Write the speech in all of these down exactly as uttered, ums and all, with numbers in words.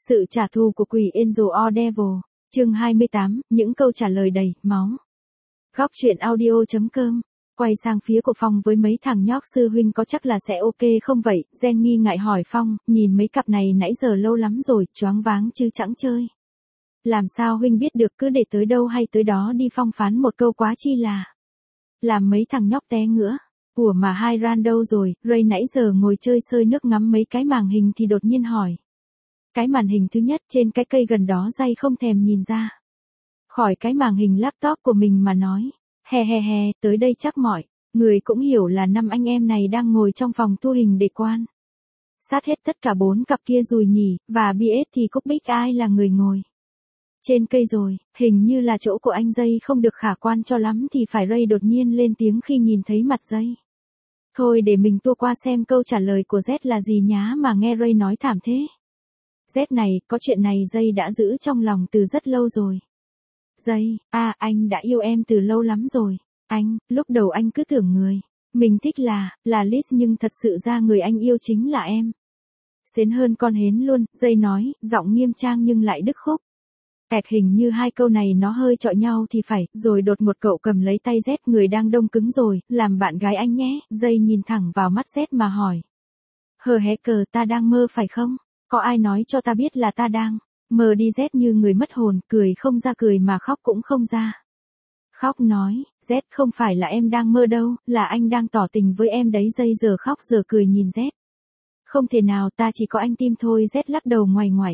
Sự trả thù của quỷ Angel or Devil, chương hai mươi tám, những câu trả lời đầy máu. Góc truyện audio chấm com. Quay sang phía của Phong với mấy thằng nhóc, sư huynh có chắc là sẽ ok không vậy? Gen nghi ngại hỏi Phong, nhìn mấy cặp này nãy giờ lâu lắm rồi, choáng váng chứ chẳng chơi. Làm sao huynh biết được, cứ để tới đâu hay tới đó đi. Phong phán một câu quá chi là làm mấy thằng nhóc té ngửa. Ủa mà hai Ran đâu rồi? Ray nãy giờ ngồi chơi sơi nước ngắm mấy cái màn hình thì đột nhiên hỏi. Cái màn hình thứ nhất trên cái cây gần đó Jay không thèm nhìn ra khỏi cái màn hình laptop của mình mà nói. He he he, tới đây chắc mọi người cũng hiểu là năm anh em này đang ngồi trong phòng thu hình để quan sát hết tất cả bốn cặp kia rồi nhỉ, và bê ét thì Cúc Bích ai là người ngồi trên cây rồi, hình như là chỗ của anh Jay không được khả quan cho lắm thì phải. Ray đột nhiên lên tiếng khi nhìn thấy mặt Jay. Thôi để mình tua qua xem câu trả lời của Z là gì nhá. Mà nghe Ray nói thảm thế. Z này, có chuyện này Jay đã giữ trong lòng từ rất lâu rồi. Jay, à anh đã yêu em từ lâu lắm rồi. Anh, lúc đầu anh cứ tưởng người mình thích là, là Liz, nhưng thật sự ra người anh yêu chính là em. Xến hơn con hến luôn, Jay nói, giọng nghiêm trang nhưng lại đứt khúc. Ẹc hình như hai câu này nó hơi chọi nhau thì phải, rồi đột một cậu cầm lấy tay Z, người đang đông cứng rồi, làm bạn gái anh nhé. Jay nhìn thẳng vào mắt Z mà hỏi. Hờ hé cờ, ta đang mơ phải không? Có ai nói cho ta biết là ta đang mơ đi? Z như người mất hồn, cười không ra cười mà khóc cũng không ra khóc, nói, Z không phải là em đang mơ đâu, là anh đang tỏ tình với em đấy. Jay giờ khóc giờ cười nhìn Z. Không thể nào, ta chỉ có anh Tim thôi. Z lắc đầu ngoảy ngoảy.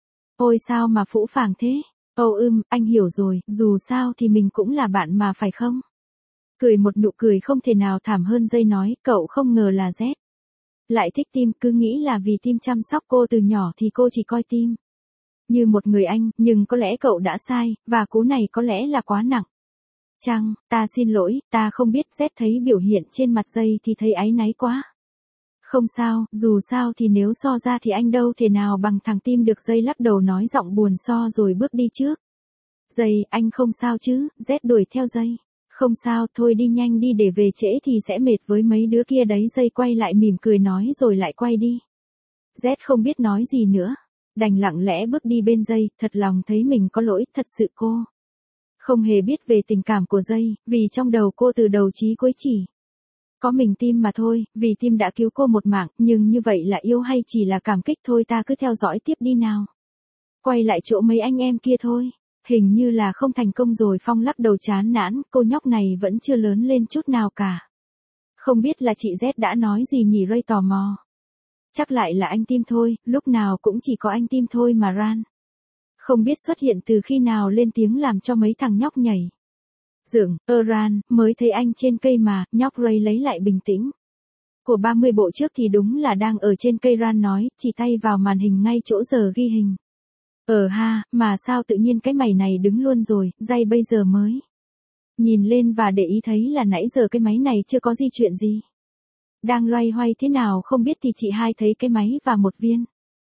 Ôi sao mà phũ phàng thế? Ồ ưm, anh hiểu rồi, dù sao thì mình cũng là bạn mà phải không? Cười một nụ cười không thể nào thảm hơn. Jay nói, cậu không ngờ là Z lại thích Tim, cứ nghĩ là vì Tim chăm sóc cô từ nhỏ thì cô chỉ coi Tim như một người anh, nhưng có lẽ cậu đã sai, và cú này có lẽ là quá nặng. Chăng, ta xin lỗi, ta không biết. Z thấy biểu hiện trên mặt Jay thì thấy áy náy quá. Không sao, dù sao thì nếu so ra thì anh đâu thể nào bằng thằng Tim được. Jay lắc đầu nói giọng buồn so rồi bước đi trước. Jay, anh không sao chứ? Z đuổi theo Jay. Không sao, thôi đi nhanh đi, để về trễ thì sẽ mệt với mấy đứa kia đấy. Jay quay lại mỉm cười nói rồi lại quay đi. Z không biết nói gì nữa, đành lặng lẽ bước đi bên Jay, thật lòng thấy mình có lỗi. Thật sự cô không hề biết về tình cảm của Jay, vì trong đầu cô từ đầu chí cuối chỉ có mình Tim mà thôi, vì Tim đã cứu cô một mạng. Nhưng như vậy là yêu hay chỉ là cảm kích thôi? Ta cứ theo dõi tiếp đi nào. Quay lại chỗ mấy anh em kia thôi. Hình như là không thành công rồi. Phong lắc đầu chán nản, cô nhóc này vẫn chưa lớn lên chút nào cả. Không biết là chị Z đã nói gì nhỉ? Ray tò mò. Chắc lại là anh Tim thôi, lúc nào cũng chỉ có anh Tim thôi mà. Ran không biết xuất hiện từ khi nào lên tiếng làm cho mấy thằng nhóc nhảy dựng. Ơ Ran, mới thấy anh trên cây mà. Nhóc Ray lấy lại bình tĩnh của ba mươi bộ trước thì đúng là đang ở trên cây. Ran nói, chỉ tay vào màn hình ngay chỗ giờ ghi hình. Ờ ha, mà sao tự nhiên cái mày này đứng luôn rồi? Jay bây giờ mới nhìn lên và để ý thấy là nãy giờ cái máy này chưa có di chuyển gì. Đang loay hoay thế nào không biết thì chị hai thấy cái máy và một viên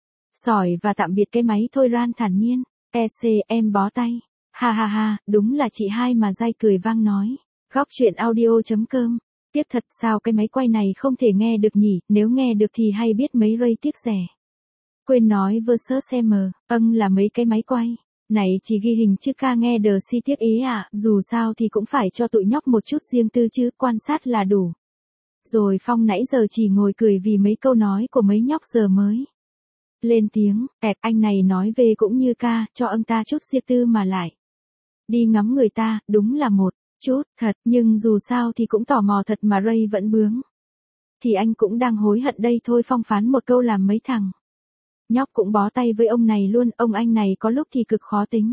sỏi và tạm biệt cái máy thôi. Ran thản nhiên. E xê, em bó tay. Ha ha ha, đúng là chị hai mà. Jay cười vang nói. Góc truyện audio chấm com. Tiếc thật, sao cái máy quay này không thể nghe được nhỉ? Nếu nghe được thì hay biết mấy. Ray tiếc rẻ. Quên nói versus em. Âng là mấy cái máy quay này chỉ ghi hình chứ ca nghe đờ si tiếc ý à. Dù sao thì cũng phải cho tụi nhóc một chút riêng tư chứ, quan sát là đủ rồi. Phong nãy giờ chỉ ngồi cười vì mấy câu nói của mấy nhóc, giờ mới lên tiếng. Ẹt, anh này nói về cũng như ca, cho ông ta chút riêng tư mà lại đi ngắm người ta, đúng là một chút thật. Nhưng dù sao thì cũng tò mò thật mà. Ray vẫn bướng. Thì anh cũng đang hối hận đây thôi. Phong phán một câu làm mấy thằng nhóc cũng bó tay với ông này luôn. Ông anh này có lúc thì cực khó tính,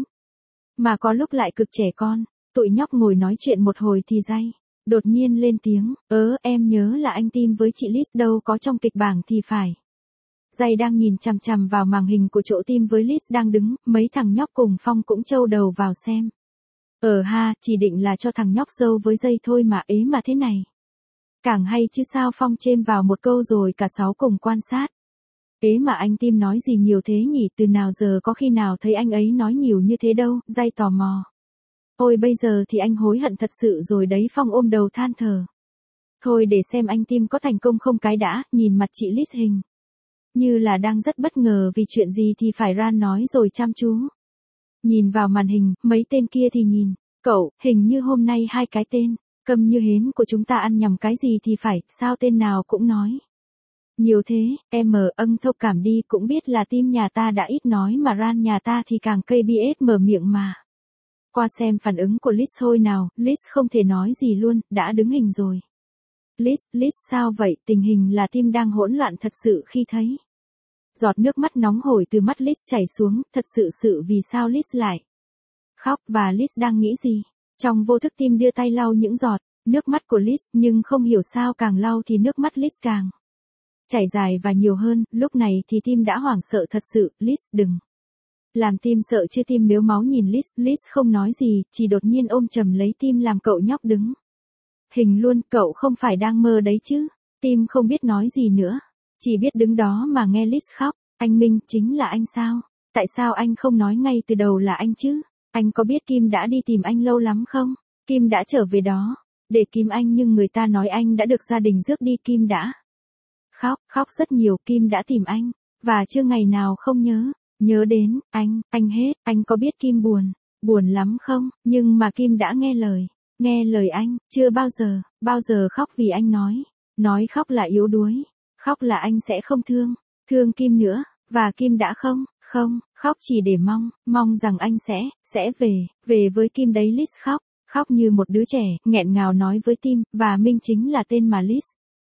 mà có lúc lại cực trẻ con. Tụi nhóc ngồi nói chuyện một hồi thì Jay đột nhiên lên tiếng. Ớ, em nhớ là anh Tim với chị Liz đâu có trong kịch bản thì phải. Jay đang nhìn chằm chằm vào màn hình của chỗ Tim với Liz đang đứng. Mấy thằng nhóc cùng Phong cũng trâu đầu vào xem. Ờ ha, chỉ định là cho thằng nhóc dâu với Jay thôi mà. Ế mà thế này càng hay chứ sao? Phong chêm vào một câu rồi cả sáu cùng quan sát. Ế mà anh Tim nói gì nhiều thế nhỉ? Từ nào giờ có khi nào thấy anh ấy nói nhiều như thế đâu. Jay tò mò. Ôi bây giờ thì anh hối hận thật sự rồi đấy. Phong ôm đầu than thở. Thôi để xem anh Tim có thành công không cái đã. Nhìn mặt chị Liz hình Như là đang rất bất ngờ vì chuyện gì thì phải Ran nói rồi chăm chú. Nhìn vào màn hình, mấy tên kia thì nhìn. Cậu, hình như hôm nay hai cái tên, câm như hến của chúng ta ăn nhầm cái gì thì phải, sao tên nào cũng nói. Nhiều thế, em mờ âng thông cảm đi, cũng biết là team nhà ta đã ít nói mà Ran nhà ta thì càng ca bê ét mở miệng mà. Qua xem phản ứng của Liz thôi nào, Liz không thể nói gì luôn, đã đứng hình rồi. Liz, Liz sao vậy, tình hình là team đang hỗn loạn thật sự khi thấy. Giọt nước mắt nóng hổi từ mắt Liz chảy xuống, thật sự sự vì sao Liz lại khóc và Liz đang nghĩ gì. Trong vô thức team đưa tay lau những giọt nước mắt của Liz, nhưng không hiểu sao càng lau thì nước mắt Liz càng chảy dài và nhiều hơn. Lúc này thì team đã hoảng sợ thật sự. Liz, đừng làm team sợ chứ. Team mếu máu nhìn Liz, Liz không nói gì, chỉ đột nhiên ôm chầm lấy team làm cậu nhóc đứng hình luôn. Cậu không phải đang mơ đấy chứ. Team không biết nói gì nữa, chỉ biết đứng đó mà nghe Liz khóc. Anh Minh, chính là anh sao? Tại sao anh không nói ngay từ đầu là anh chứ? Anh có biết Kim đã đi tìm anh lâu lắm không? Kim đã trở về đó để kiếm anh nhưng người ta nói anh đã được gia đình rước đi. Kim đã khóc, khóc rất nhiều. Kim đã tìm anh, và chưa ngày nào không nhớ, nhớ đến anh, anh hết. Anh có biết Kim buồn, buồn lắm không? Nhưng mà Kim đã nghe lời, nghe lời anh, chưa bao giờ, bao giờ khóc vì anh nói, nói khóc là yếu đuối, khóc là anh sẽ không thương, thương Kim nữa, và Kim đã không, không, khóc chỉ để mong, mong rằng anh sẽ, sẽ về, về với Kim đấy. Liz khóc, khóc như một đứa trẻ, nghẹn ngào nói với Tim, và Minh chính là tên mà Liz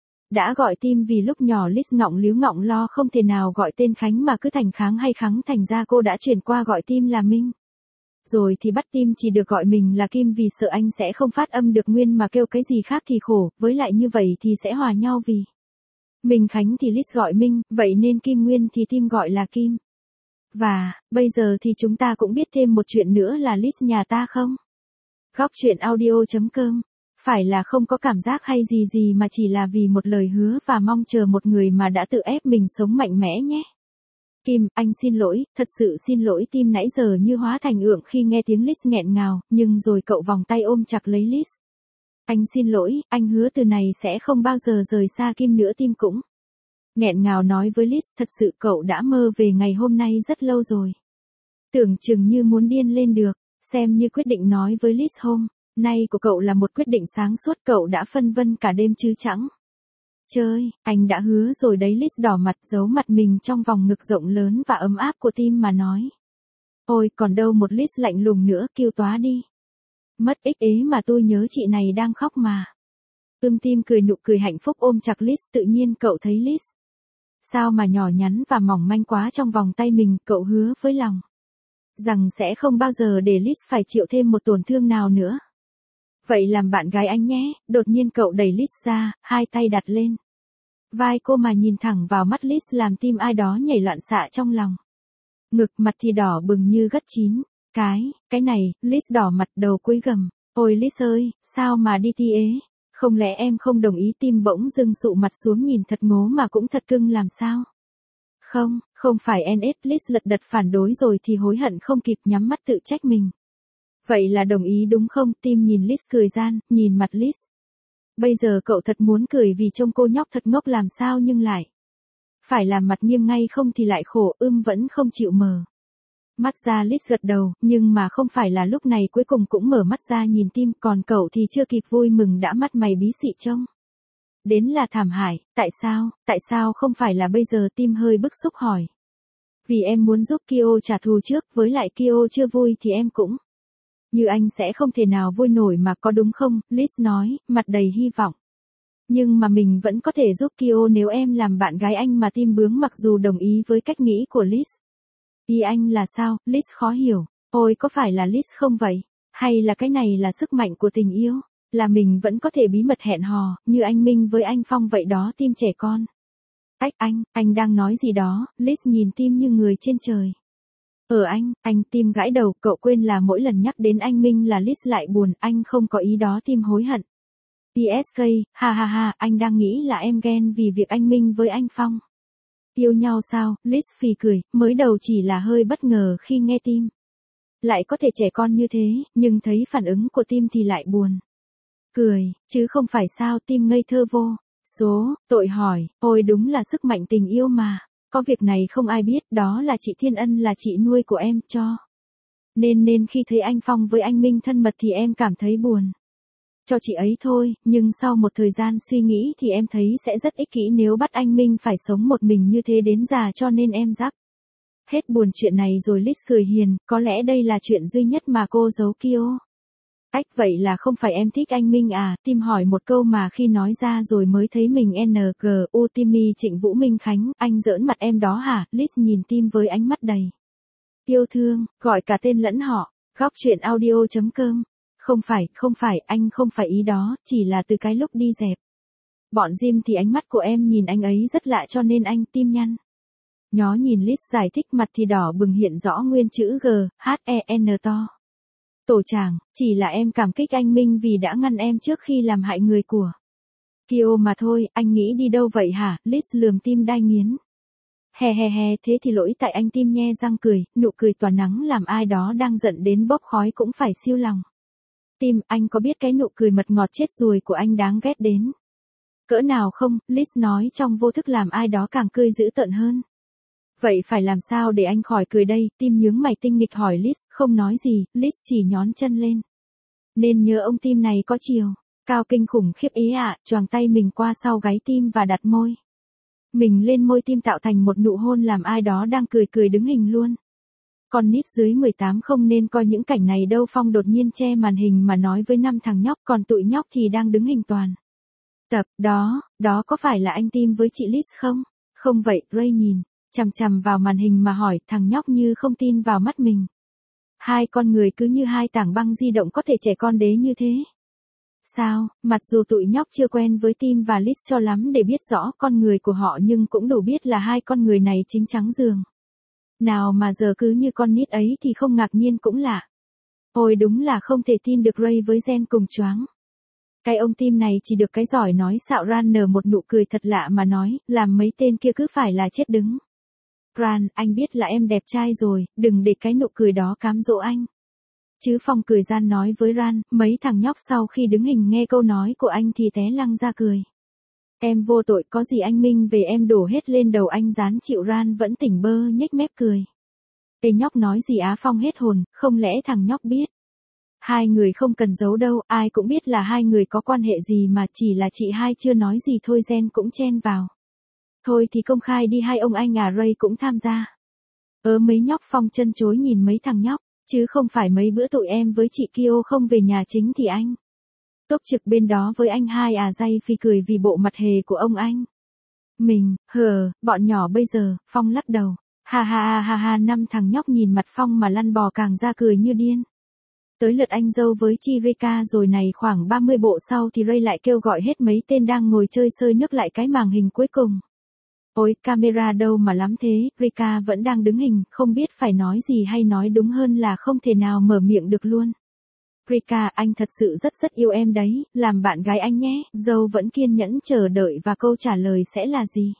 đã gọi Tim vì lúc nhỏ Liz ngọng líu ngọng lo không thể nào gọi tên Khánh mà cứ thành Kháng hay Khắng, thành ra cô đã chuyển qua gọi Tim là Minh. Rồi thì bắt Tim chỉ được gọi mình là Kim vì sợ anh sẽ không phát âm được nguyên mà kêu cái gì khác thì khổ, với lại như vậy thì sẽ hòa nhau vì mình Khánh thì Liz gọi Minh, vậy nên Kim Nguyên thì Tim gọi là Kim. Và, bây giờ thì chúng ta cũng biết thêm một chuyện nữa là Liz nhà ta không? Góc truyện audio.com. Phải là không có cảm giác hay gì gì mà chỉ là vì một lời hứa và mong chờ một người mà đã tự ép mình sống mạnh mẽ nhé. Kim, anh xin lỗi, thật sự xin lỗi. Tim nãy giờ như hóa thành ượng khi nghe tiếng Liz nghẹn ngào, nhưng rồi cậu vòng tay ôm chặt lấy Liz. Anh xin lỗi, anh hứa từ này sẽ không bao giờ rời xa Kim nữa. Tim cũng nghẹn ngào nói với Liz, thật sự cậu đã mơ về ngày hôm nay rất lâu rồi. Tưởng chừng như muốn điên lên được, xem như quyết định nói với Liz hôm nay của cậu là một quyết định sáng suốt. Cậu đã phân vân cả đêm chứ chẳng chơi, anh đã hứa rồi đấy. Liz đỏ mặt giấu mặt mình trong vòng ngực rộng lớn và ấm áp của Tim mà nói. Ôi còn đâu một Liz lạnh lùng nữa, kêu tóa đi. Mất ích ế mà tôi nhớ chị này đang khóc mà. Ưm Tim cười nụ cười hạnh phúc ôm chặt Liz. Tự nhiên cậu thấy Liz sao mà nhỏ nhắn và mỏng manh quá trong vòng tay mình. Cậu hứa với lòng rằng sẽ không bao giờ để Liz phải chịu thêm một tổn thương nào nữa. Vậy làm bạn gái anh nhé. Đột nhiên cậu đẩy Liz ra, hai tay đặt lên vai cô mà nhìn thẳng vào mắt Liz làm tim ai đó nhảy loạn xạ trong lòng. Ngực mặt thì đỏ bừng như gất chín. Cái, cái này, Liz đỏ mặt đầu cúi gầm. Ôi Liz ơi, sao mà đi thi ế? Không lẽ em không đồng ý? Tim bỗng dưng sụ mặt xuống nhìn thật ngố mà cũng thật cưng làm sao? Không, không phải en ét. Liz lật đật phản đối rồi thì hối hận không kịp, nhắm mắt tự trách mình. Vậy là đồng ý đúng không? Tim nhìn Liz cười gian, nhìn mặt Liz. Bây giờ cậu thật muốn cười vì trông cô nhóc thật ngốc làm sao nhưng lại phải làm mặt nghiêm ngay không thì lại khổ. Ưm vẫn không chịu mở mắt ra. Liz gật đầu, nhưng mà không phải là lúc này cuối cùng cũng mở mắt ra nhìn Tim, còn cậu thì chưa kịp vui mừng đã mắt mày bí xị trông đến là thảm hại. Tại sao, tại sao không phải là bây giờ? Tim hơi bức xúc hỏi. Vì em muốn giúp Kyo trả thù trước, với lại Kyo chưa vui thì em cũng như anh sẽ không thể nào vui nổi mà, có đúng không? Liz nói, mặt đầy hy vọng. Nhưng mà mình vẫn có thể giúp Kyo nếu em làm bạn gái anh mà. Tim bướng mặc dù đồng ý với cách nghĩ của Liz. Ý anh là sao? Liz khó hiểu. Ôi có phải là Liz không vậy? Hay là cái này là sức mạnh của tình yêu? Là mình vẫn có thể bí mật hẹn hò, như anh Minh với anh Phong vậy đó. Tim trẻ con. Ách anh, anh đang nói gì đó? Liz nhìn Tim như người trên trời. Ờ anh, anh. Tim gãi đầu, cậu quên là mỗi lần nhắc đến anh Minh là Liz lại buồn, anh không có ý đó. Tim hối hận. pê ét ca, ha ha ha, anh đang nghĩ là em ghen vì việc anh Minh với anh Phong yêu nhau sao? Liz phì cười, mới đầu chỉ là hơi bất ngờ khi nghe Tim lại có thể trẻ con như thế, nhưng thấy phản ứng của Tim thì lại buồn cười, chứ không phải sao? Tim ngây thơ vô số, tội hỏi, ôi đúng là sức mạnh tình yêu mà. Có việc này không ai biết, đó là chị Thiên Ân là chị nuôi của em cho. Nên nên khi thấy anh Phong với anh Minh thân mật thì em cảm thấy buồn. Cho chị ấy thôi, nhưng sau một thời gian suy nghĩ thì em thấy sẽ rất ích kỷ nếu bắt anh Minh phải sống một mình như thế đến già cho nên em dắt. Hết buồn chuyện này rồi Liz cười hiền, có lẽ đây là chuyện duy nhất mà cô giấu Kyo. Ách vậy là không phải em thích anh Minh à, Tim hỏi một câu mà khi nói ra rồi mới thấy mình en giê u Timmy Trịnh Vũ Minh Khánh, anh giỡn mặt em đó hả, Liz nhìn Tim với ánh mắt đầy yêu thương, gọi cả tên lẫn họ, góc chuyện audio.com. Không phải, không phải, anh không phải ý đó, chỉ là từ cái lúc đi dẹp bọn Jim thì ánh mắt của em nhìn anh ấy rất lạ cho nên anh Tim nhăn. Nhó nhìn Liz giải thích mặt thì đỏ bừng hiện rõ nguyên chữ G, H, E, N to. Tổ chàng, chỉ là em cảm kích anh Minh vì đã ngăn em trước khi làm hại người của Kyo mà thôi, anh nghĩ đi đâu vậy hả, Liz lườm Tim đai nghiến. He he he, thế thì lỗi tại anh. Tim nhe răng cười, nụ cười tỏa nắng làm ai đó đang giận đến bốc khói cũng phải siêu lòng. Tim, anh có biết cái nụ cười mật ngọt chết ruồi của anh đáng ghét đến cỡ nào không, Liz nói trong vô thức làm ai đó càng cười dữ tợn hơn. Vậy phải làm sao để anh khỏi cười đây, Tim nhướng mày tinh nghịch hỏi Liz, không nói gì, Liz chỉ nhón chân lên. Nên nhớ ông Tim này có chiều cao kinh khủng khiếp ý ạ, à, choàng tay mình qua sau gáy Tim và đặt môi mình lên môi Tim tạo thành một nụ hôn làm ai đó đang cười cười đứng hình luôn. Con nít dưới mười tám không nên coi những cảnh này đâu. Phong đột nhiên che màn hình mà nói với năm thằng nhóc, còn tụi nhóc thì đang đứng hình toàn tập. Đó, đó có phải là anh Tim với chị Liz không? Không vậy, Ray nhìn chằm chằm vào màn hình mà hỏi, thằng nhóc như không tin vào mắt mình. Hai con người cứ như hai tảng băng di động có thể trẻ con đế như thế. Sao, mặc dù tụi nhóc chưa quen với Tim và Liz cho lắm để biết rõ con người của họ nhưng cũng đủ biết là hai con người này chính trắng giường. Nào mà giờ cứ như con nít ấy thì không ngạc nhiên cũng lạ. Ôi đúng là không thể tin được, Ray với Jen cùng choáng. Cái ông Tim này chỉ được cái giỏi nói xạo. Ran nở một nụ cười thật lạ mà nói, làm mấy tên kia cứ phải là chết đứng. Ran, anh biết là em đẹp trai rồi, đừng để cái nụ cười đó cám dỗ anh. Chứ Phong cười gian nói với Ran, mấy thằng nhóc sau khi đứng hình nghe câu nói của anh thì té lăng ra cười. Em vô tội, có gì anh Minh về em đổ hết lên đầu anh dán chịu. Ran vẫn tỉnh bơ nhếch mép cười. Ê nhóc nói gì á, Phong hết hồn, không lẽ thằng nhóc biết. Hai người không cần giấu đâu, ai cũng biết là hai người có quan hệ gì mà, chỉ là chị hai chưa nói gì thôi. Jen cũng chen vào. Thôi thì công khai đi hai ông anh à, Ray cũng tham gia. Ớ mấy nhóc, Phong chân chối nhìn mấy thằng nhóc, chứ không phải mấy bữa tụi em với chị Kyo không về nhà chính thì anh túc trực bên đó với anh hai à. Day phi cười vì bộ mặt hề của ông anh. Mình, hờ, bọn nhỏ bây giờ, Phong lắc đầu. Ha ha ha ha ha, năm thằng nhóc nhìn mặt Phong mà lăn bò càng ra cười như điên. Tới lượt anh dâu với chi Rika rồi này. Khoảng ba mươi bộ sau thì Ray lại kêu gọi hết mấy tên đang ngồi chơi sơi nước lại cái màn hình cuối cùng. Ôi, camera đâu mà lắm thế, Rika vẫn đang đứng hình, không biết phải nói gì hay nói đúng hơn là không thể nào mở miệng được luôn. Rika, anh thật sự rất rất yêu em đấy, làm bạn gái anh nhé. Dâu vẫn kiên nhẫn chờ đợi và câu trả lời sẽ là gì?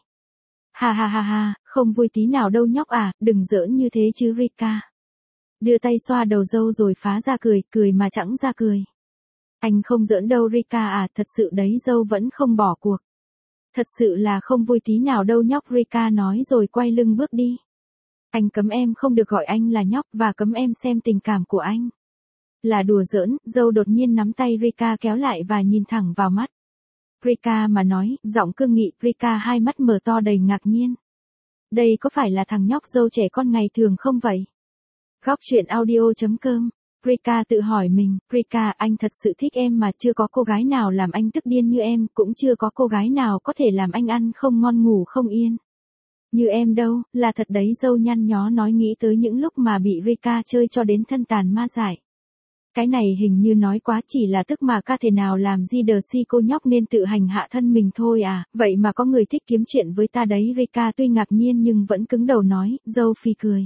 Ha ha ha ha, không vui tí nào đâu nhóc à, đừng giỡn như thế chứ Rika. Đưa tay xoa đầu dâu rồi phá ra cười, cười mà chẳng ra cười. Anh không giỡn đâu Rika à, thật sự đấy. Dâu vẫn không bỏ cuộc. Thật sự là không vui tí nào đâu nhóc, Rika nói rồi quay lưng bước đi. Anh cấm em không được gọi anh là nhóc và cấm em xem tình cảm của anh là đùa giỡn. Dâu đột nhiên nắm tay Rika kéo lại và nhìn thẳng vào mắt Rika mà nói, giọng cương nghị. Rika hai mắt mở to đầy ngạc nhiên. Đây có phải là thằng nhóc dâu trẻ con ngày thường không vậy? Góc chuyện audio.com. Rika tự hỏi mình, Rika, anh thật sự thích em mà, chưa có cô gái nào làm anh tức điên như em, cũng chưa có cô gái nào có thể làm anh ăn không ngon ngủ không yên như em đâu, là thật đấy. Dâu nhăn nhó nói nghĩ tới những lúc mà bị Rika chơi cho đến thân tàn ma dại. Cái này hình như nói quá, chỉ là tức mà ca thể nào làm gì đờ si cô nhóc nên tự hành hạ thân mình thôi à, vậy mà có người thích kiếm chuyện với ta đấy. Rika tuy ngạc nhiên nhưng vẫn cứng đầu nói, dâu phi cười.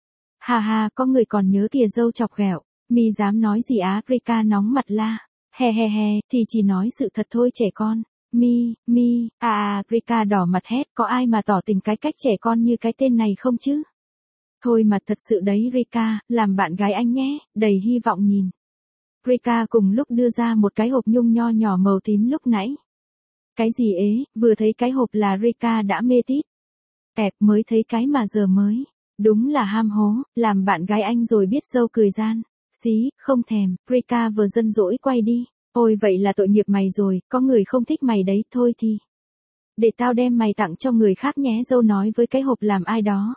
Ha ha, có người còn nhớ kìa. Dâu chọc ghẹo. Mi dám nói gì á, Rika nóng mặt la. He he he, thì chỉ nói sự thật thôi trẻ con. Mi, mi, à à, Rika đỏ mặt hét, có ai mà tỏ tình cái cách trẻ con như cái tên này không chứ? Thôi mà thật sự đấy Rika, làm bạn gái anh nhé, đầy hy vọng nhìn. Rika cùng lúc đưa ra một cái hộp nhung nho nhỏ màu tím lúc nãy. Cái gì ế, vừa thấy cái hộp là Rika đã mê tít. Ẹc mới thấy cái mà giờ mới. Đúng là ham hố, làm bạn gái anh rồi biết dâu cười gian. Xí, không thèm, Rika vừa dân dỗi quay đi. Ôi vậy là tội nghiệp mày rồi, có người không thích mày đấy, thôi thì. Để tao đem mày tặng cho người khác nhé, dâu nói với cái hộp làm ai đó.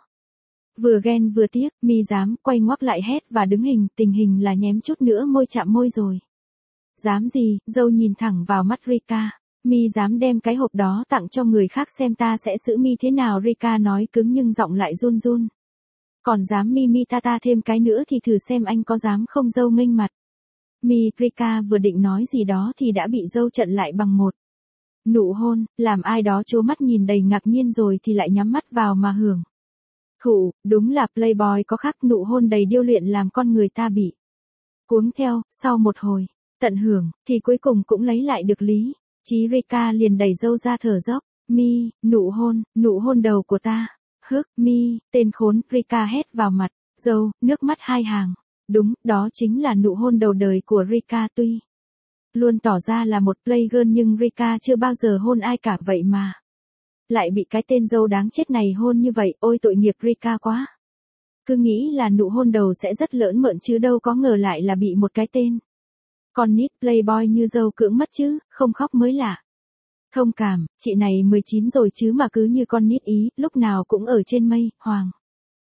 Vừa ghen vừa tiếc, Mi dám quay ngoắc lại hét và đứng hình, tình hình là nhém chút nữa môi chạm môi rồi. Dám gì, dâu nhìn thẳng vào mắt Rika. Mi dám đem cái hộp đó tặng cho người khác xem ta sẽ xử Mi thế nào, Rika nói cứng nhưng giọng lại run run. Còn dám mi mi ta ta thêm cái nữa thì thử xem anh có dám không, dâu nghênh mặt. Mi, Rika vừa định nói gì đó thì đã bị dâu chặn lại bằng một nụ hôn, làm ai đó trố mắt nhìn đầy ngạc nhiên rồi thì lại nhắm mắt vào mà hưởng. Thụ, đúng là playboy có khác, nụ hôn đầy điêu luyện làm con người ta bị cuống theo, sau một hồi tận hưởng, thì cuối cùng cũng lấy lại được lý trí. Rika liền đẩy dâu ra thở dốc. Mi, nụ hôn, nụ hôn đầu của ta. Hức, Mi, tên khốn, Rika hét vào mặt dâu, nước mắt hai hàng. Đúng, đó chính là nụ hôn đầu đời của Rika, tuy luôn tỏ ra là một playgirl nhưng Rika chưa bao giờ hôn ai cả, vậy mà lại bị cái tên dâu đáng chết này hôn như vậy, ôi tội nghiệp Rika quá. Cứ nghĩ là nụ hôn đầu sẽ rất lỡn mợn chứ đâu có ngờ lại là bị một cái tên con nít playboy như dâu cưỡng mất chứ, không khóc mới lạ. Thông cảm, chị này mười chín rồi chứ mà cứ như con nít ý, lúc nào cũng ở trên mây, hoàng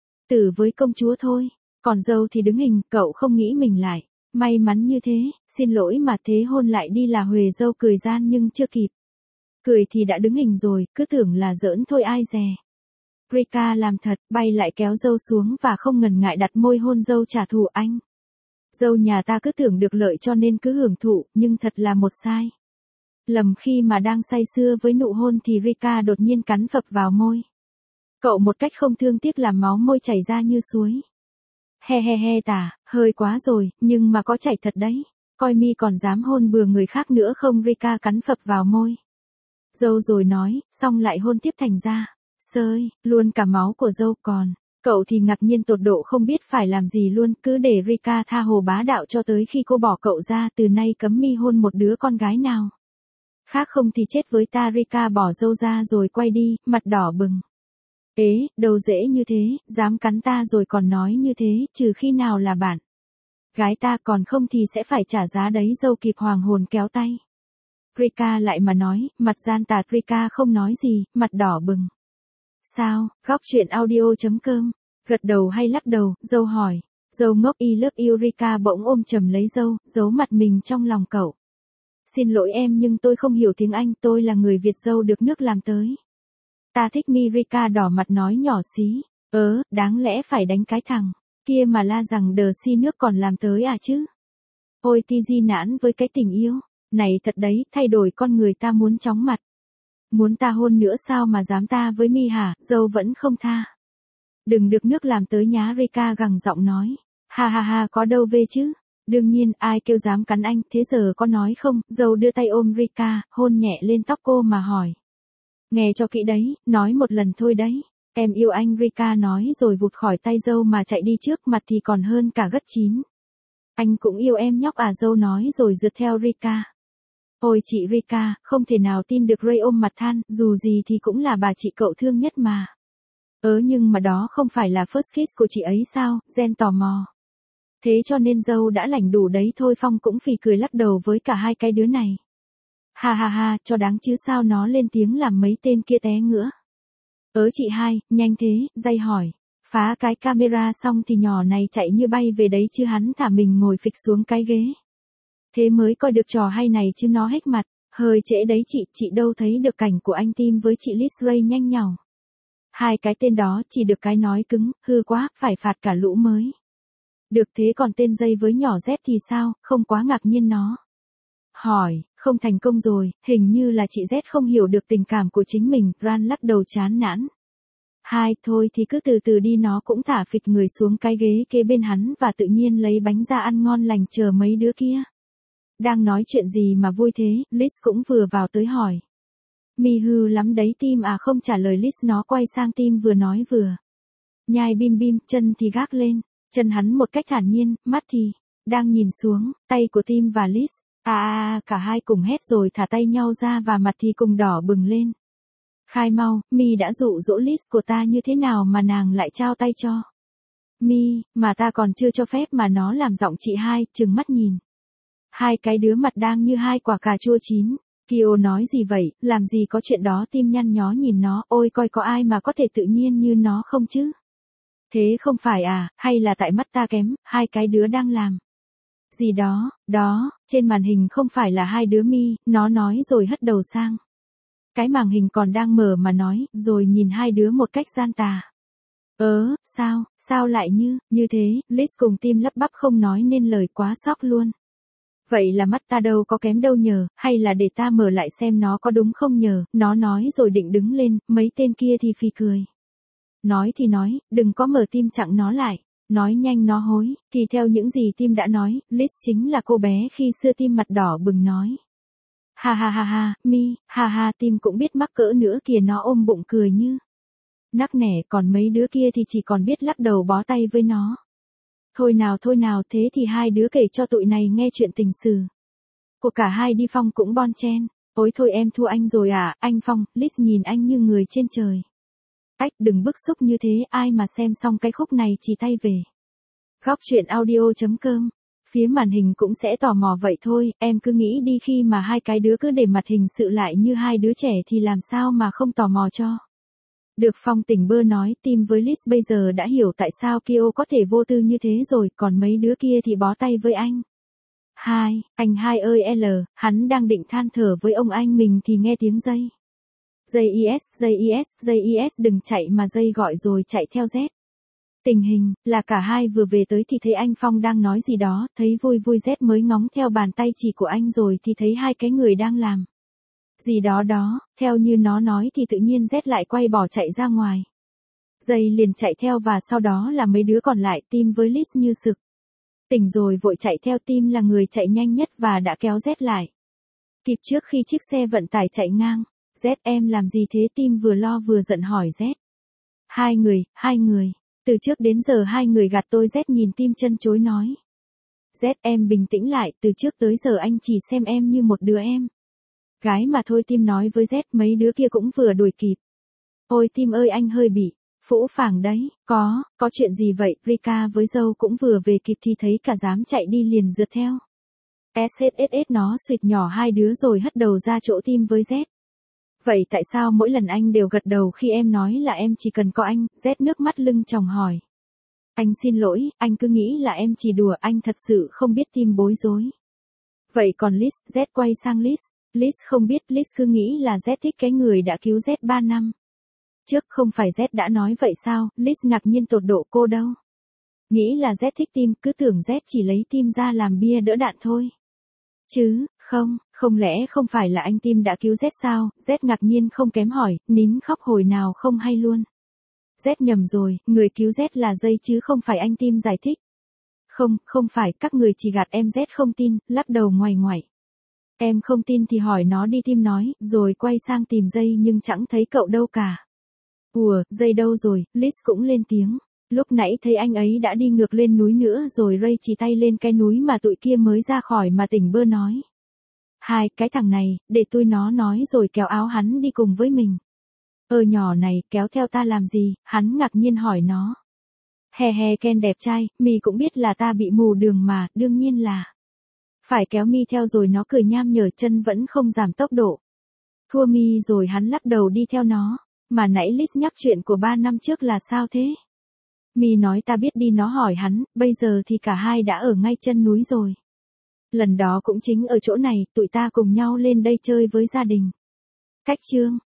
tử với công chúa thôi. Còn dâu thì đứng hình, cậu không nghĩ mình lại may mắn như thế, xin lỗi mà thế hôn lại đi là huề, dâu cười gian nhưng chưa kịp cười thì đã đứng hình rồi, cứ tưởng là giỡn thôi ai dè. Rika làm thật, bay lại kéo dâu xuống và không ngần ngại đặt môi hôn dâu trả thù anh. Dâu nhà ta cứ tưởng được lợi cho nên cứ hưởng thụ, nhưng thật là một sai lầm khi mà đang say sưa với nụ hôn thì Rika đột nhiên cắn phập vào môi cậu một cách không thương tiếc làm máu môi chảy ra như suối. He he he tả, hơi quá rồi, nhưng mà có chảy thật đấy. Coi Mi còn dám hôn bừa người khác nữa không, Rika cắn phập vào môi dâu rồi nói, xong lại hôn tiếp thành ra sơi luôn cả máu của dâu. Còn cậu thì ngạc nhiên tột độ không biết phải làm gì luôn, cứ để Rika tha hồ bá đạo cho tới khi cô bỏ cậu ra. Từ nay cấm Mi hôn một đứa con gái nào khác không thì chết với ta. Rika bỏ dâu ra rồi quay đi, mặt đỏ bừng. Ế, đâu dễ như thế, dám cắn ta rồi còn nói như thế, trừ khi nào là bạn gái ta, còn không thì sẽ phải trả giá đấy. Dâu kịp hoàng hồn kéo tay Rika lại mà nói, mặt gian tà. Rika không nói gì, mặt đỏ bừng. Sao, góc chuyện audio chấm com, gật đầu hay lắc đầu, dâu hỏi. Dâu ngốc y lớp yêu. Rika bỗng ôm chầm lấy dâu, giấu mặt mình trong lòng cậu. Xin lỗi em nhưng tôi không hiểu tiếng Anh, tôi là người Việt. Dâu được nước làm tới. Ta thích Mi. Rika đỏ mặt nói nhỏ xí. Ớ, đáng lẽ phải đánh cái thằng kia mà la rằng đờ si nước còn làm tới à chứ. Ôi ti di nản với cái tình yêu này thật đấy, thay đổi con người ta muốn chóng mặt. Muốn ta hôn nữa sao mà dám ta với Mi hả, dâu vẫn không tha. Đừng được nước làm tới nhá. Rika gằn giọng nói. Ha ha ha, có đâu về chứ. Đương nhiên, ai kêu dám cắn anh, thế giờ có nói không? Dâu đưa tay ôm Rika, hôn nhẹ lên tóc cô mà hỏi. Nghe cho kỹ đấy, nói một lần thôi đấy. Em yêu anh. Rika nói rồi vụt khỏi tay dâu mà chạy đi, trước mặt thì còn hơn cả gất chín. Anh cũng yêu em nhóc à, dâu nói rồi rượt theo Rika. Ôi chị Rika, không thể nào tin được. Ray ôm mặt than, dù gì thì cũng là bà chị cậu thương nhất mà. Ớ nhưng mà đó không phải là first kiss của chị ấy sao, Jen tò mò. Thế cho nên dâu đã lãnh đủ đấy thôi. Phong cũng phì cười lắc đầu với cả hai cái đứa này. Ha ha ha, cho đáng chứ sao nó lên tiếng làm mấy tên kia té ngữa. Ớ chị hai, nhanh thế, dây hỏi. Phá cái camera xong thì nhỏ này chạy như bay về đấy chứ, hắn thả mình ngồi phịch xuống cái ghế. Thế mới coi được trò hay này chứ, nó hếch mặt. Hơi trễ đấy chị, chị đâu thấy được cảnh của anh Tim với chị Liz. Ray nhanh nhảu. Hai cái tên đó chỉ được cái nói cứng, hư quá, phải phạt cả lũ mới được. Thế còn tên dây với nhỏ Z thì sao, không quá ngạc nhiên nó hỏi. Không thành công rồi, hình như là chị Z không hiểu được tình cảm của chính mình. Ran lắc đầu chán nản. Hai, thôi thì cứ từ từ đi. Nó cũng thả phịch người xuống cái ghế kế bên hắn và tự nhiên lấy bánh ra ăn ngon lành chờ mấy đứa kia. Đang nói chuyện gì mà vui thế, Liz cũng vừa vào tới hỏi. Mi hư lắm đấy Tim à, không trả lời Liz. Nó quay sang Tim vừa nói vừa nhai bim bim, chân thì gác lên chân hắn một cách thản nhiên, mắt thì đang nhìn xuống tay của Tim và Liz. À, à, cả hai cùng hét rồi thả tay nhau ra và mặt thì cùng đỏ bừng lên. Khai mau, Mi đã dụ dỗ Liz của ta như thế nào mà nàng lại trao tay cho. Mi, mà ta còn chưa cho phép mà nó làm giọng chị hai, trừng mắt nhìn. Hai cái đứa mặt đang như hai quả cà chua chín. Kyo nói gì vậy, làm gì có chuyện đó. Tim nhăn nhó nhìn nó, ôi coi có ai mà có thể tự nhiên như nó không chứ. Thế không phải à, hay là tại mắt ta kém, hai cái đứa đang làm gì đó, đó, trên màn hình không phải là hai đứa Mi, nó nói rồi hất đầu sang. Cái màn hình còn đang mở mà nói, rồi nhìn hai đứa một cách gian tà. Ớ, sao, sao lại như, như thế, Liz cùng Tim lắp bắp không nói nên lời, quá sốc luôn. Vậy là mắt ta đâu có kém đâu nhờ, hay là để ta mở lại xem nó có đúng không nhờ, nó nói rồi định đứng lên, mấy tên kia thì phì cười. Nói thì nói, đừng có mở Tim chặn nó lại, nói nhanh nó hối, thì theo những gì Tim đã nói, Liz chính là cô bé khi xưa. Tim mặt đỏ bừng nói. Ha ha ha ha, Mi, ha ha. Tim cũng biết mắc cỡ nữa kìa, nó ôm bụng cười như nắc nẻ, còn mấy đứa kia thì chỉ còn biết lắc đầu bó tay với nó. Thôi nào thôi nào, thế thì hai đứa kể cho tụi này nghe chuyện tình sử của cả hai đi. Phong cũng bon chen. Ôi thôi em thua anh rồi à, anh Phong. Liz nhìn anh như người trên trời. Ách, đừng bức xúc như thế, ai mà xem xong cái khúc này chỉ tay về. Góc truyện audio chấm com. Phía màn hình cũng sẽ tò mò vậy thôi, em cứ nghĩ đi, khi mà hai cái đứa cứ để mặt hình sự lại như hai đứa trẻ thì làm sao mà không tò mò cho. Được. Phong tỉnh bơ nói. Tim với Liz bây giờ đã hiểu tại sao Kyo có thể vô tư như thế rồi, còn mấy đứa kia thì bó tay với anh. Hai, anh hai ơi L, hắn đang định than thở với ông anh mình thì nghe tiếng dây. Dây is, dây is, dây is đừng chạy mà dây gọi rồi chạy theo Z. Tình hình là cả hai vừa về tới thì thấy anh Phong đang nói gì đó, thấy vui vui Z mới ngóng theo bàn tay chỉ của anh rồi thì thấy hai cái người đang làm gì đó đó, theo như nó nói thì tự nhiên Z lại quay bỏ chạy ra ngoài. Dây liền chạy theo và sau đó là mấy đứa còn lại. Tim với Liz như sực tỉnh rồi vội chạy theo. Tim là người chạy nhanh nhất và đã kéo Z lại kịp trước khi chiếc xe vận tải chạy ngang. Z, em làm gì thế? Tim vừa lo vừa giận hỏi Z. Hai người, hai người. Từ trước đến giờ hai người gạt tôi. Z nhìn Tim chân chối nói. Z, em bình tĩnh lại, từ trước tới giờ anh chỉ xem em như một đứa em gái mà thôi. Tim nói với Z, mấy đứa kia cũng vừa đuổi kịp. Ôi Tim ơi, anh hơi bị phũ phàng đấy. Có, có chuyện gì vậy? Rika với dâu cũng vừa về kịp thì thấy cả dám chạy đi liền rượt theo. SSSS nó suýt nhỏ hai đứa rồi hất đầu ra chỗ Tim với Z. Vậy tại sao mỗi lần anh đều gật đầu khi em nói là em chỉ cần có anh? Z nước mắt lưng tròng hỏi. Anh xin lỗi, anh cứ nghĩ là em chỉ đùa, anh thật sự không biết. Tim bối rối. Vậy còn Liz? Z quay sang Liz. Liz không biết, Liz cứ nghĩ là Z thích cái người đã cứu Z ba năm trước. Không phải Z đã nói vậy sao? Liz ngạc nhiên tột độ. Cô đâu nghĩ là Z thích Tim, cứ tưởng Z chỉ lấy Tim ra làm bia đỡ đạn thôi. Chứ, không, không lẽ không phải là anh Tim đã cứu Z sao? Z ngạc nhiên không kém hỏi, nín khóc hồi nào không hay luôn. Z nhầm rồi, người cứu Z là dây chứ không phải anh. Tim giải thích. Không, không phải, các người chỉ gạt em. Z không tin, lắc đầu ngoằy ngoại. Em không tin thì hỏi nó đi. Tim nói, rồi quay sang tìm dây nhưng chẳng thấy cậu đâu cả. Ủa, dây đâu rồi? Liz cũng lên tiếng. Lúc nãy thấy anh ấy đã đi ngược lên núi nữa rồi. Ray chỉ tay lên cái núi mà tụi kia mới ra khỏi mà tỉnh bơ nói. Hai, cái thằng này, để tôi nó nói rồi kéo áo hắn đi cùng với mình. Ờ nhỏ này, kéo theo ta làm gì? Hắn ngạc nhiên hỏi nó. Hè hè Ken đẹp trai, Mi cũng biết là ta bị mù đường mà, đương nhiên là phải kéo Mi theo rồi. Nó cười nham nhở, chân vẫn không giảm tốc độ. Thua Mi rồi. Hắn lắc đầu đi theo nó. Mà nãy Liz nhắc chuyện của ba năm trước là sao thế? Mi nói ta biết đi. Nó hỏi hắn, bây giờ thì cả hai đã ở ngay chân núi rồi. Lần đó cũng chính ở chỗ này, tụi ta cùng nhau lên đây chơi với gia đình. Cách chương